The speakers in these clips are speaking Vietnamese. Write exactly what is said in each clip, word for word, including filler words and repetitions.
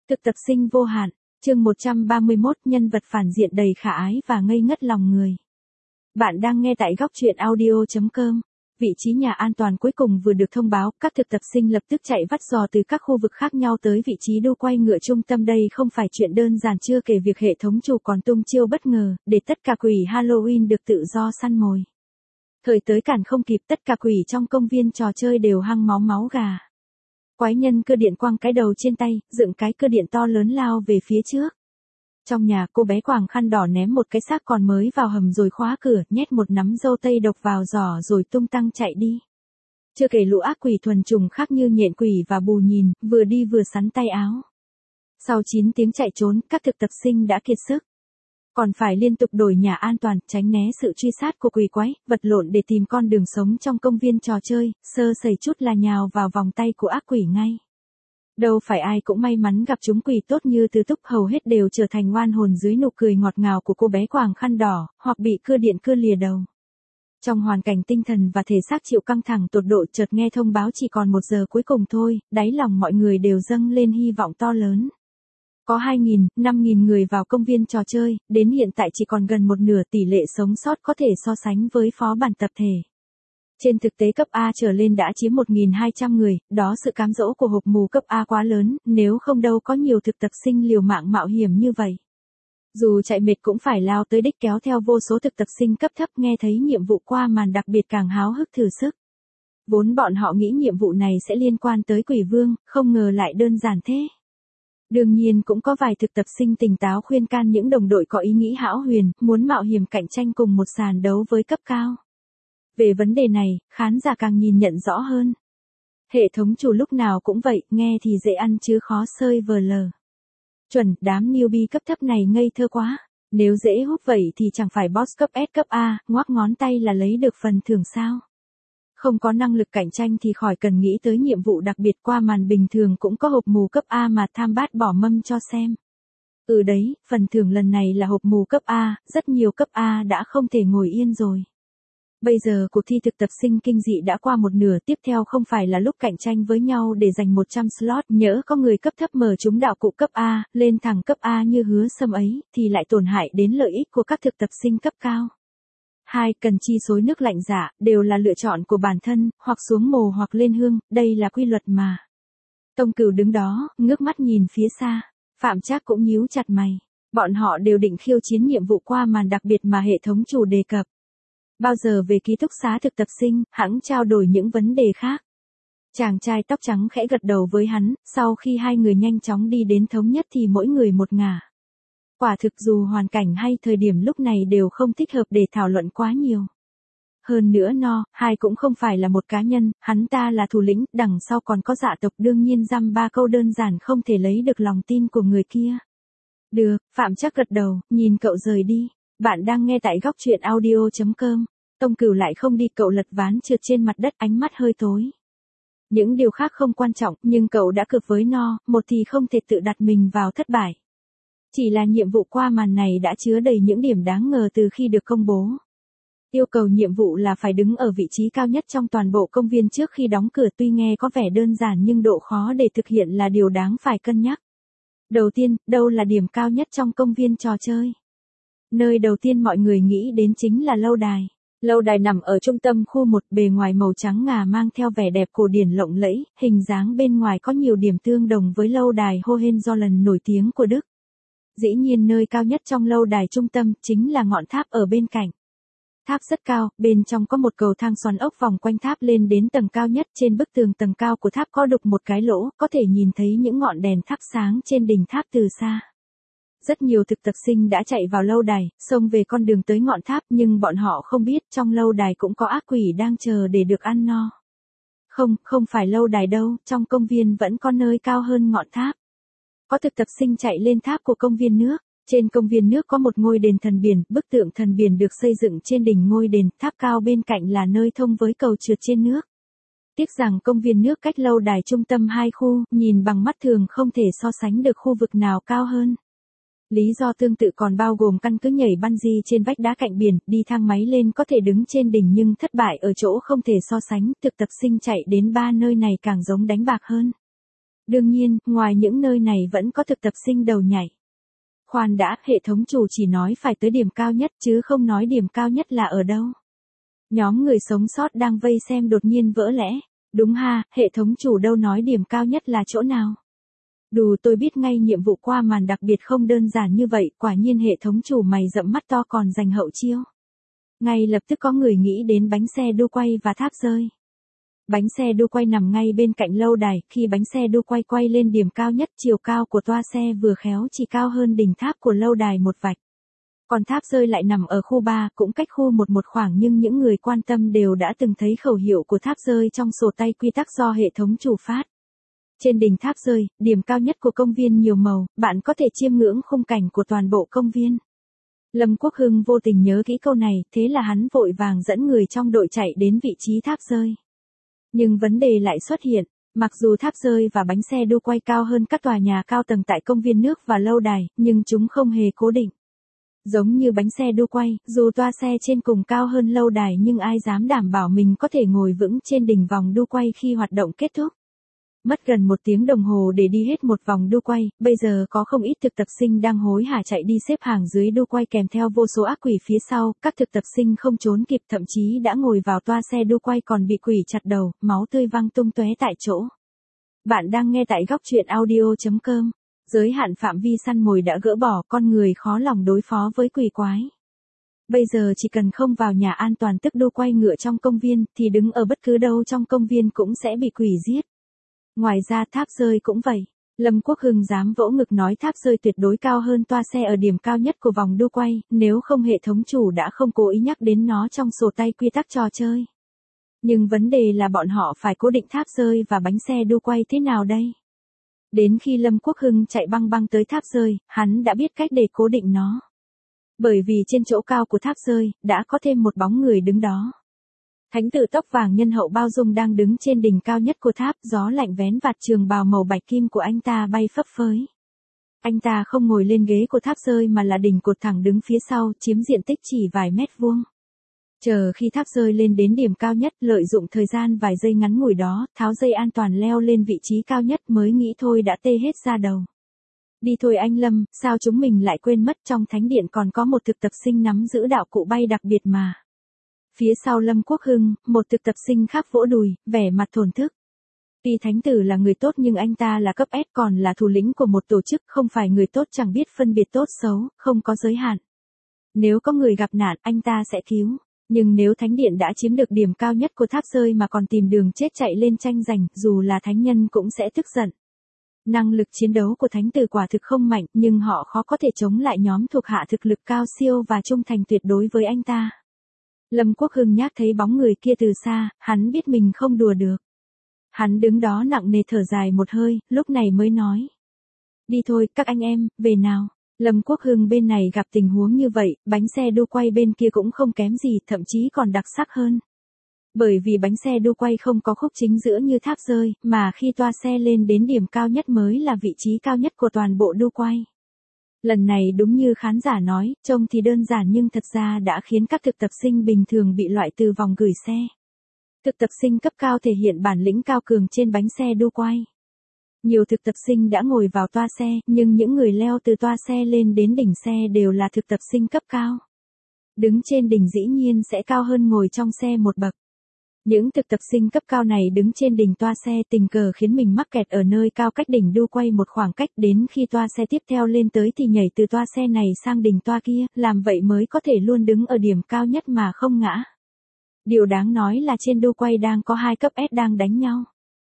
Thực tập sinh vô hạn, chương một trăm ba mươi mốt, nhân vật phản diện đầy khả ái và ngây ngất lòng người. Bạn đang nghe tại góc truyện audio chấm com. Vị trí nhà an toàn cuối cùng vừa được thông báo, các thực tập sinh lập tức chạy vắt giò từ các khu vực khác nhau tới vị trí đu quay ngựa trung tâm. Đây không phải chuyện đơn giản, chưa kể việc hệ thống chủ còn tung chiêu bất ngờ, để tất cả quỷ Halloween được tự do săn mồi. Thời tới cản không kịp, tất cả quỷ trong công viên trò chơi đều hăng máu máu gà. Quái nhân cơ điện quăng cái đầu trên tay, dựng cái cơ điện to lớn lao về phía trước. Trong nhà, cô bé quàng khăn đỏ ném một cái xác còn mới vào hầm rồi khóa cửa, nhét một nắm dâu tây độc vào giỏ rồi tung tăng chạy đi. Chưa kể lũ ác quỷ thuần chủng khác như nhện quỷ và bù nhìn, vừa đi vừa sắn tay áo. Sau chín tiếng chạy trốn, các thực tập sinh đã kiệt sức. Còn phải liên tục đổi nhà an toàn, tránh né sự truy sát của quỷ quái, vật lộn để tìm con đường sống trong công viên trò chơi, sơ sẩy chút là nhào vào vòng tay của ác quỷ ngay. Đâu phải ai cũng may mắn gặp chúng quỷ tốt như Từ Túc, hầu hết đều trở thành oan hồn dưới nụ cười ngọt ngào của cô bé quàng khăn đỏ, hoặc bị cưa điện cưa lìa đầu. Trong hoàn cảnh tinh thần và thể xác chịu căng thẳng tột độ, chợt nghe thông báo chỉ còn một giờ cuối cùng thôi, đáy lòng mọi người đều dâng lên hy vọng to lớn. Có hai nghìn, năm nghìn người vào công viên trò chơi, đến hiện tại chỉ còn gần một nửa, tỷ lệ sống sót có thể so sánh với phó bản tập thể. Trên thực tế cấp A trở lên đã chiếm một nghìn hai trăm người, đó sự cám dỗ của hộp mù cấp A quá lớn, nếu không đâu có nhiều thực tập sinh liều mạng mạo hiểm như vậy. Dù chạy mệt cũng phải lao tới đích, kéo theo vô số thực tập sinh cấp thấp nghe thấy nhiệm vụ qua màn đặc biệt càng háo hức thử sức. Vốn bọn họ nghĩ nhiệm vụ này sẽ liên quan tới quỷ vương, không ngờ lại đơn giản thế. Đương nhiên cũng có vài thực tập sinh tỉnh táo khuyên can những đồng đội có ý nghĩ hão huyền, muốn mạo hiểm cạnh tranh cùng một sàn đấu với cấp cao. Về vấn đề này, khán giả càng nhìn nhận rõ hơn. Hệ thống chủ lúc nào cũng vậy, nghe thì dễ ăn chứ khó sơi vờ lờ. Chuẩn, đám newbie cấp thấp này ngây thơ quá. Nếu dễ hút vậy thì chẳng phải boss cấp S cấp A, ngoác ngón tay là lấy được phần thưởng sao? Không có năng lực cạnh tranh thì khỏi cần nghĩ tới nhiệm vụ đặc biệt, qua màn bình thường cũng có hộp mù cấp A mà tham bát bỏ mâm cho xem. Ừ đấy, phần thưởng lần này là hộp mù cấp A, rất nhiều cấp A đã không thể ngồi yên rồi. Bây giờ cuộc thi thực tập sinh kinh dị đã qua một nửa, tiếp theo không phải là lúc cạnh tranh với nhau để giành một trăm slot, nhỡ có người cấp thấp mở chúng đạo cụ cấp A, lên thẳng cấp A như Hứa Sâm ấy, thì lại tổn hại đến lợi ích của các thực tập sinh cấp cao. Hai, cần chi xối nước lạnh giả, đều là lựa chọn của bản thân, hoặc xuống mồ hoặc lên hương, đây là quy luật mà. Tông Cửu đứng đó, ngước mắt nhìn phía xa, Phạm Trác cũng nhíu chặt mày, bọn họ đều định khiêu chiến nhiệm vụ qua màn đặc biệt mà hệ thống chủ đề cập. Bao giờ về ký túc xá thực tập sinh, hãng trao đổi những vấn đề khác. Chàng trai tóc trắng khẽ gật đầu với hắn, sau khi hai người nhanh chóng đi đến thống nhất thì mỗi người một ngả. Quả thực dù hoàn cảnh hay thời điểm lúc này đều không thích hợp để thảo luận quá nhiều. Hơn nữa no, hai cũng không phải là một cá nhân, hắn ta là thủ lĩnh, đằng sau còn có dạ tộc, đương nhiên dăm ba câu đơn giản không thể lấy được lòng tin của người kia. Được, Phạm Trác gật đầu, nhìn cậu rời đi. Bạn đang nghe tại góc truyện audio chấm com. Tông Cửu lại không đi, cậu lật ván trượt trên mặt đất, ánh mắt hơi tối. Những điều khác không quan trọng, nhưng cậu đã cược với no, một thì không thể tự đặt mình vào thất bại. Chỉ là nhiệm vụ qua màn này đã chứa đầy những điểm đáng ngờ từ khi được công bố. Yêu cầu nhiệm vụ là phải đứng ở vị trí cao nhất trong toàn bộ công viên trước khi đóng cửa, tuy nghe có vẻ đơn giản nhưng độ khó để thực hiện là điều đáng phải cân nhắc. Đầu tiên, đâu là điểm cao nhất trong công viên trò chơi? Nơi đầu tiên mọi người nghĩ đến chính là lâu đài. Lâu đài nằm ở trung tâm khu một, bề ngoài màu trắng ngà mang theo vẻ đẹp cổ điển lộng lẫy, hình dáng bên ngoài có nhiều điểm tương đồng với lâu đài Hohenzollern nổi tiếng của Đức. Dĩ nhiên nơi cao nhất trong lâu đài trung tâm chính là ngọn tháp ở bên cạnh. Tháp rất cao, bên trong có một cầu thang xoắn ốc vòng quanh tháp lên đến tầng cao nhất, trên bức tường tầng cao của tháp có đục một cái lỗ, có thể nhìn thấy những ngọn đèn thắp sáng trên đỉnh tháp từ xa. Rất nhiều thực tập sinh đã chạy vào lâu đài, xông về con đường tới ngọn tháp, nhưng bọn họ không biết trong lâu đài cũng có ác quỷ đang chờ để được ăn no. Không, không phải lâu đài đâu, trong công viên vẫn có nơi cao hơn ngọn tháp. Có thực tập sinh chạy lên tháp của công viên nước. Trên công viên nước có một ngôi đền thần biển, bức tượng thần biển được xây dựng trên đỉnh ngôi đền, tháp cao bên cạnh là nơi thông với cầu trượt trên nước. Tiếc rằng công viên nước cách lâu đài trung tâm hai khu, nhìn bằng mắt thường không thể so sánh được khu vực nào cao hơn. Lý do tương tự còn bao gồm căn cứ nhảy bungee trên vách đá cạnh biển, đi thang máy lên có thể đứng trên đỉnh nhưng thất bại ở chỗ không thể so sánh, thực tập sinh chạy đến ba nơi này càng giống đánh bạc hơn. Đương nhiên, ngoài những nơi này vẫn có thực tập sinh đầu nhảy. Khoan đã, hệ thống chủ chỉ nói phải tới điểm cao nhất chứ không nói điểm cao nhất là ở đâu. Nhóm người sống sót đang vây xem đột nhiên vỡ lẽ. Đúng ha, hệ thống chủ đâu nói điểm cao nhất là chỗ nào. Đù tôi biết ngay nhiệm vụ qua màn đặc biệt không đơn giản như vậy, quả nhiên hệ thống chủ mày rậm mắt to còn dành hậu chiêu. Ngay lập tức có người nghĩ đến bánh xe đu quay và tháp rơi. Bánh xe đu quay nằm ngay bên cạnh lâu đài, khi bánh xe đu quay quay lên điểm cao nhất, chiều cao của toa xe vừa khéo chỉ cao hơn đỉnh tháp của lâu đài một vạch. Còn tháp rơi lại nằm ở khu ba, cũng cách khu một một khoảng, nhưng những người quan tâm đều đã từng thấy khẩu hiệu của tháp rơi trong sổ tay quy tắc do hệ thống chủ phát. Trên đỉnh tháp rơi, điểm cao nhất của công viên nhiều màu, bạn có thể chiêm ngưỡng khung cảnh của toàn bộ công viên. Lâm Quốc Hưng vô tình nhớ kỹ câu này, thế là hắn vội vàng dẫn người trong đội chạy đến vị trí tháp rơi. Nhưng vấn đề lại xuất hiện, mặc dù tháp rơi và bánh xe đu quay cao hơn các tòa nhà cao tầng tại công viên nước và lâu đài, nhưng chúng không hề cố định. Giống như bánh xe đu quay, dù toa xe trên cùng cao hơn lâu đài nhưng ai dám đảm bảo mình có thể ngồi vững trên đỉnh vòng đu quay khi hoạt động kết thúc. Mất gần một tiếng đồng hồ để đi hết một vòng đu quay, bây giờ có không ít thực tập sinh đang hối hả chạy đi xếp hàng dưới đu quay kèm theo vô số ác quỷ phía sau, các thực tập sinh không trốn kịp thậm chí đã ngồi vào toa xe đu quay còn bị quỷ chặt đầu, máu tươi văng tung tóe tại chỗ. Bạn đang nghe tại góc truyện audio chấm com. Giới hạn phạm vi săn mồi đã gỡ bỏ, con người khó lòng đối phó với quỷ quái. Bây giờ chỉ cần không vào nhà an toàn tức đu quay ngựa trong công viên, thì đứng ở bất cứ đâu trong công viên cũng sẽ bị quỷ giết. Ngoài ra tháp rơi cũng vậy. Lâm Quốc Hưng dám vỗ ngực nói tháp rơi tuyệt đối cao hơn toa xe ở điểm cao nhất của vòng đu quay, nếu không hệ thống chủ đã không cố ý nhắc đến nó trong sổ tay quy tắc trò chơi. Nhưng vấn đề là bọn họ phải cố định tháp rơi và bánh xe đu quay thế nào đây? Đến khi Lâm Quốc Hưng chạy băng băng tới tháp rơi, hắn đã biết cách để cố định nó. Bởi vì trên chỗ cao của tháp rơi, đã có thêm một bóng người đứng đó. Thánh tử tóc vàng nhân hậu bao dung đang đứng trên đỉnh cao nhất của tháp, gió lạnh vén vạt trường bào màu bạch kim của anh ta bay phấp phới. Anh ta không ngồi lên ghế của tháp rơi mà là đỉnh cột thẳng đứng phía sau, chiếm diện tích chỉ vài mét vuông. Chờ khi tháp rơi lên đến điểm cao nhất, lợi dụng thời gian vài giây ngắn ngủi đó, tháo dây an toàn leo lên vị trí cao nhất mới nghĩ thôi đã tê hết da đầu. Đi thôi anh Lâm, sao chúng mình lại quên mất trong thánh điện còn có một thực tập sinh nắm giữ đạo cụ bay đặc biệt mà. Phía sau Lâm Quốc Hưng, một thực tập sinh khác vỗ đùi, vẻ mặt thổn thức. Tuy thánh tử là người tốt nhưng anh ta là cấp S còn là thủ lĩnh của một tổ chức, không phải người tốt chẳng biết phân biệt tốt xấu, không có giới hạn. Nếu có người gặp nạn, anh ta sẽ cứu. Nhưng nếu thánh điện đã chiếm được điểm cao nhất của tháp rơi mà còn tìm đường chết chạy lên tranh giành, dù là thánh nhân cũng sẽ tức giận. Năng lực chiến đấu của thánh tử quả thực không mạnh, nhưng họ khó có thể chống lại nhóm thuộc hạ thực lực cao siêu và trung thành tuyệt đối với anh ta. Lâm Quốc Hưng nhác thấy bóng người kia từ xa, hắn biết mình không đùa được. Hắn đứng đó nặng nề thở dài một hơi, lúc này mới nói. Đi thôi, các anh em, về nào. Lâm Quốc Hưng bên này gặp tình huống như vậy, bánh xe đu quay bên kia cũng không kém gì, thậm chí còn đặc sắc hơn. Bởi vì bánh xe đu quay không có khúc chính giữa như tháp rơi, mà khi toa xe lên đến điểm cao nhất mới là vị trí cao nhất của toàn bộ đu quay. Lần này đúng như khán giả nói, trông thì đơn giản nhưng thật ra đã khiến các thực tập sinh bình thường bị loại từ vòng gửi xe. Thực tập sinh cấp cao thể hiện bản lĩnh cao cường trên bánh xe đu quay. Nhiều thực tập sinh đã ngồi vào toa xe, nhưng những người leo từ toa xe lên đến đỉnh xe đều là thực tập sinh cấp cao. Đứng trên đỉnh dĩ nhiên sẽ cao hơn ngồi trong xe một bậc. Những thực tập sinh cấp cao này đứng trên đỉnh toa xe tình cờ khiến mình mắc kẹt ở nơi cao cách đỉnh đu quay một khoảng cách, đến khi toa xe tiếp theo lên tới thì nhảy từ toa xe này sang đỉnh toa kia, làm vậy mới có thể luôn đứng ở điểm cao nhất mà không ngã. Điều đáng nói là trên đu quay đang có hai cấp S đang đánh nhau.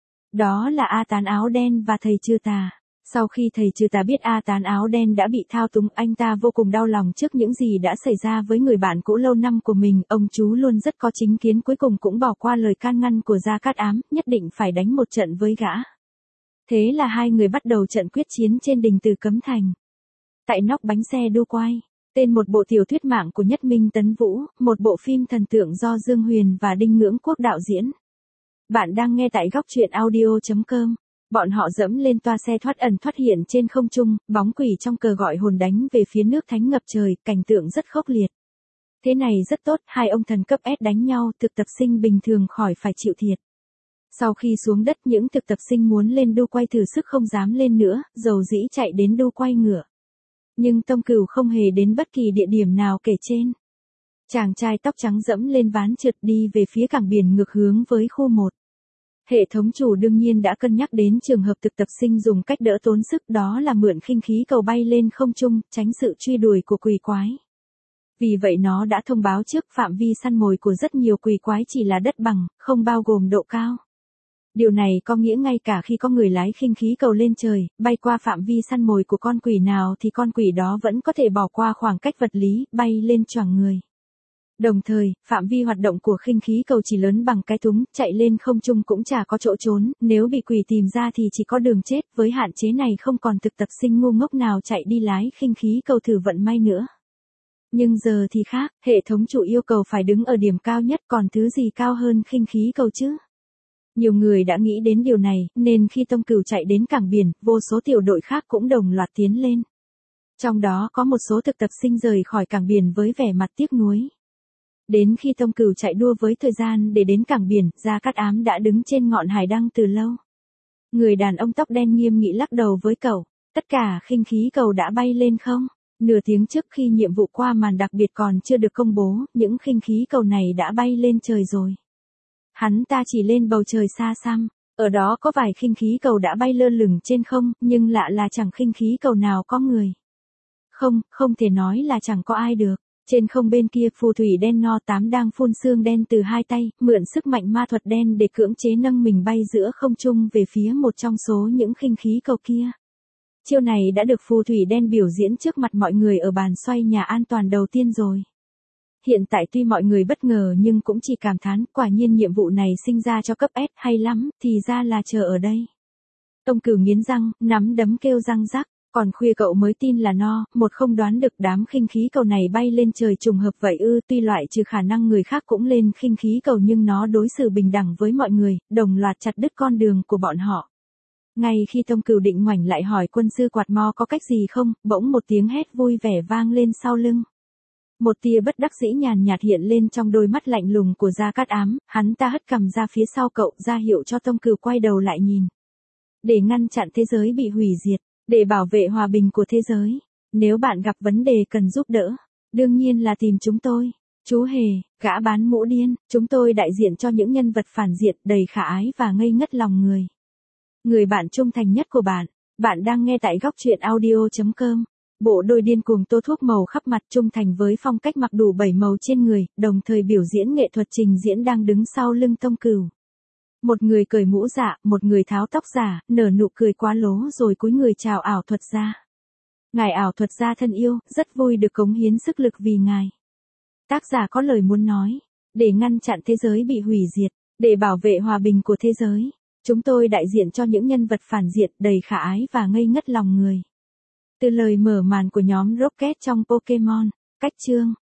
Đó là A Tán áo đen và thầy Trừ Tà. Sau khi thầy Trừ Tà biết A Tán áo đen đã bị thao túng, anh ta vô cùng đau lòng trước những gì đã xảy ra với người bạn cũ lâu năm của mình. Ông chú luôn rất có chính kiến, cuối cùng cũng bỏ qua lời can ngăn của Gia Cát Ám, nhất định phải đánh một trận với gã. Thế là hai người bắt đầu trận quyết chiến trên đỉnh Từ Cấm Thành. Tại nóc bánh xe đu quay, tên một bộ tiểu thuyết mạng của Nhất Minh Tấn Vũ, một bộ phim thần tượng do Dương Huyền và Đinh Ngưỡng Quốc đạo diễn. Bạn đang nghe tại góc truyện audio chấm com. Bọn họ dẫm lên toa xe thoát ẩn thoát hiện trên không trung, bóng quỷ trong cờ gọi hồn đánh về phía nước thánh ngập trời, cảnh tượng rất khốc liệt. Thế này rất tốt, hai ông thần cấp S đánh nhau, thực tập sinh bình thường khỏi phải chịu thiệt. Sau khi xuống đất những thực tập sinh muốn lên đu quay thử sức không dám lên nữa, dầu dĩ chạy đến đu quay ngựa. Nhưng Tông Cửu không hề đến bất kỳ địa điểm nào kể trên. Chàng trai tóc trắng dẫm lên ván trượt đi về phía cảng biển ngược hướng với khu một. Hệ thống chủ đương nhiên đã cân nhắc đến trường hợp thực tập sinh dùng cách đỡ tốn sức, đó là mượn khinh khí cầu bay lên không trung, tránh sự truy đuổi của quỷ quái. Vì vậy nó đã thông báo trước phạm vi săn mồi của rất nhiều quỷ quái chỉ là đất bằng, không bao gồm độ cao. Điều này có nghĩa ngay cả khi có người lái khinh khí cầu lên trời, bay qua phạm vi săn mồi của con quỷ nào thì con quỷ đó vẫn có thể bỏ qua khoảng cách vật lý, bay lên choàng người. Đồng thời, phạm vi hoạt động của khinh khí cầu chỉ lớn bằng cái thúng, chạy lên không trung cũng chả có chỗ trốn, nếu bị quỷ tìm ra thì chỉ có đường chết, với hạn chế này không còn thực tập sinh ngu ngốc nào chạy đi lái khinh khí cầu thử vận may nữa. Nhưng giờ thì khác, hệ thống chủ yêu cầu phải đứng ở điểm cao nhất, còn thứ gì cao hơn khinh khí cầu chứ? Nhiều người đã nghĩ đến điều này, nên khi Tông Cửu chạy đến cảng biển, vô số tiểu đội khác cũng đồng loạt tiến lên. Trong đó có một số thực tập sinh rời khỏi cảng biển với vẻ mặt tiếc nuối. Đến khi Tông Cửu chạy đua với thời gian để đến cảng biển, Gia Cát Ám đã đứng trên ngọn hải đăng từ lâu. Người đàn ông tóc đen nghiêm nghị lắc đầu với cậu, tất cả khinh khí cầu đã bay lên không? Nửa tiếng trước khi nhiệm vụ qua màn đặc biệt còn chưa được công bố, những khinh khí cầu này đã bay lên trời rồi. Hắn ta chỉ lên bầu trời xa xăm, ở đó có vài khinh khí cầu đã bay lơ lửng trên không, nhưng lạ là chẳng khinh khí cầu nào có người. Không, không thể nói là chẳng có ai được. Trên không bên kia phù thủy đen no tám đang phun sương đen từ hai tay, mượn sức mạnh ma thuật đen để cưỡng chế nâng mình bay giữa không trung về phía một trong số những khinh khí cầu kia. Chiêu này đã được phù thủy đen biểu diễn trước mặt mọi người ở bàn xoay nhà an toàn đầu tiên rồi. Hiện tại tuy mọi người bất ngờ nhưng cũng chỉ cảm thán, quả nhiên nhiệm vụ này sinh ra cho cấp S hay lắm, thì ra là chờ ở đây. Tông Cửu nghiến răng, nắm đấm kêu răng rắc, còn khuya cậu mới tin là no, một không đoán được đám khinh khí cầu này bay lên trời trùng hợp vậy ư, tuy loại trừ khả năng người khác cũng lên khinh khí cầu nhưng nó đối xử bình đẳng với mọi người, đồng loạt chặt đứt con đường của bọn họ. Ngay khi Tông Cửu định ngoảnh lại hỏi quân sư quạt mo có cách gì không, bỗng một tiếng hét vui vẻ vang lên sau lưng. Một tia bất đắc dĩ nhàn nhạt hiện lên trong đôi mắt lạnh lùng của Gia Cát Ám, hắn ta hất cằm ra phía sau cậu, ra hiệu cho Tông Cửu quay đầu lại nhìn. Để ngăn chặn thế giới bị hủy diệt, để bảo vệ hòa bình của thế giới, nếu bạn gặp vấn đề cần giúp đỡ, đương nhiên là tìm chúng tôi. Chú Hề, gã bán mũ điên, chúng tôi đại diện cho những nhân vật phản diện đầy khả ái và ngây ngất lòng người. Người bạn trung thành nhất của bạn, bạn đang nghe tại góc truyện audio chấm com. Bộ đôi điên cuồng tô thuốc màu khắp mặt trung thành với phong cách mặc đủ bảy màu trên người, đồng thời biểu diễn nghệ thuật trình diễn đang đứng sau lưng Tông Cửu. Một người cởi mũ dạ, một người tháo tóc giả, nở nụ cười quá lố rồi cúi người chào ảo thuật gia. Ngài ảo thuật gia thân yêu, rất vui được cống hiến sức lực vì ngài. Tác giả có lời muốn nói, để ngăn chặn thế giới bị hủy diệt, để bảo vệ hòa bình của thế giới, chúng tôi đại diện cho những nhân vật phản diện đầy khả ái và ngây ngất lòng người. Từ lời mở màn của nhóm Rocket trong Pokemon, cách chương